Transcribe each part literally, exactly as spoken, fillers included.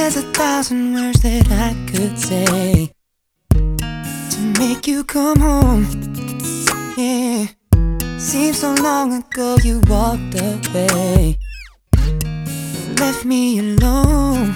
There's a thousand words that I could say to make you come home. Yeah, seems so long ago you walked away, left me alone.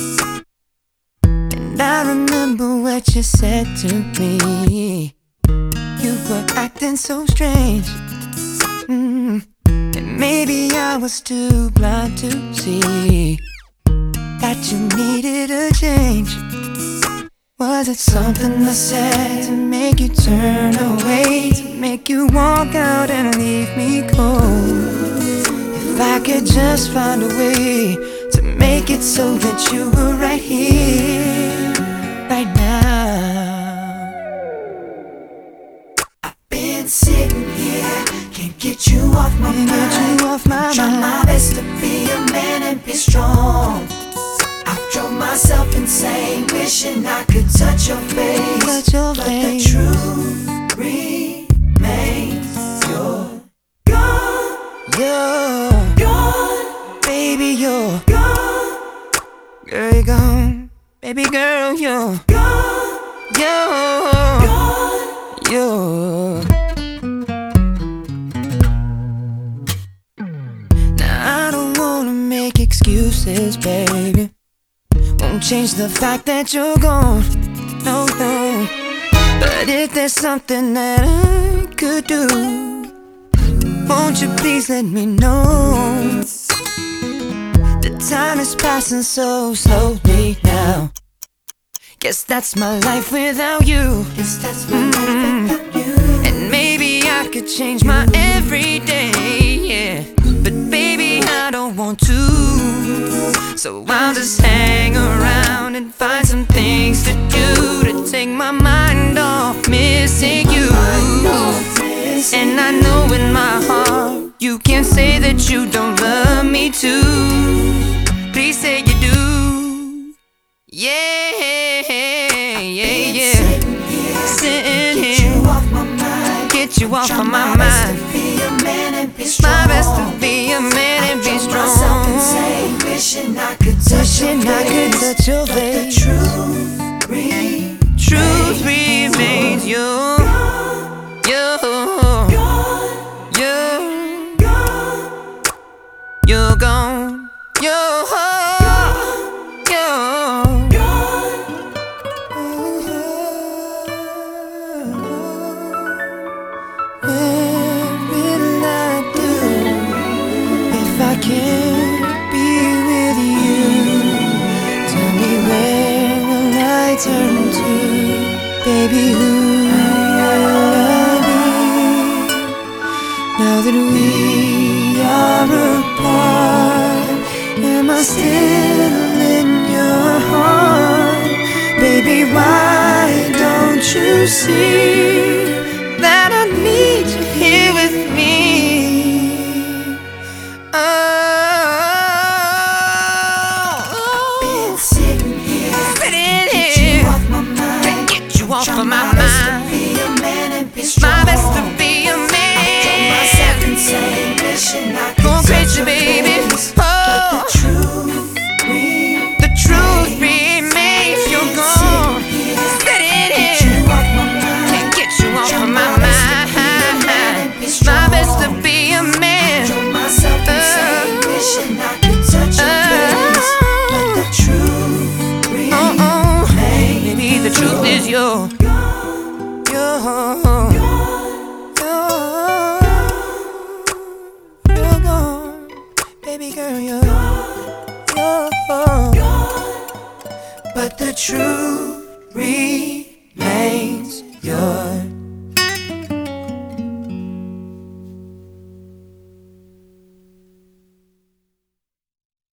And I remember what you said to me. You were acting so strange. mm. And maybe I was too blind to see that you needed a change. Was it something I said to make you turn away, to make you walk out and leave me cold? If I could just find a way to make it so that you were right here, right now. I've been sitting here, can't get you off my mind. Get you off my Try mind. my best to be a man and be strong. I've drove myself insane, wishing I could touch your face, touch your but face. The truth remains, you're gone. You're gone, baby, you're gone. Girl, you're gone, baby girl, you're gone. You're gone, you're. Now I don't wanna make excuses, baby. Won't change the fact that you're gone, no, no. But if there's something that I could do, won't you please let me know? The time is passing so slowly now. Guess that's my life without you. Guess that's my mm-hmm. life without you. And maybe I could change my everyday, yeah. But baby, I don't want to. So I'll just hang around and find some things to do to take my mind off missing you. And I know in my heart you can't say that you don't love me too. Please say you do. Yeah, yeah, yeah. Sitting here, get you off my mind. Get you off of my mind. My best to be a man and be strong. Wishing I could touch your face, touch your face. The truth remains, truth remains, you, you, you, you're gone, you're I can't be with you. Tell me where will I turn to, baby, who will I be? Now that we are apart, am I still in your heart? Baby, why don't you see that I need you here with me? Off of my mind, be a man and be strong. My best to be a man. I myself insane, wishing I could go crazy, baby. Oh, the truth remains, the truth remains. You're gone. Sitting here, can't get you off of my mind. My best to be a man. I myself insane, wishing I could touch your face, but the truth remains. Maybe the truth is yours. You're, you're gone, baby girl, you're, you're, but the truth remains.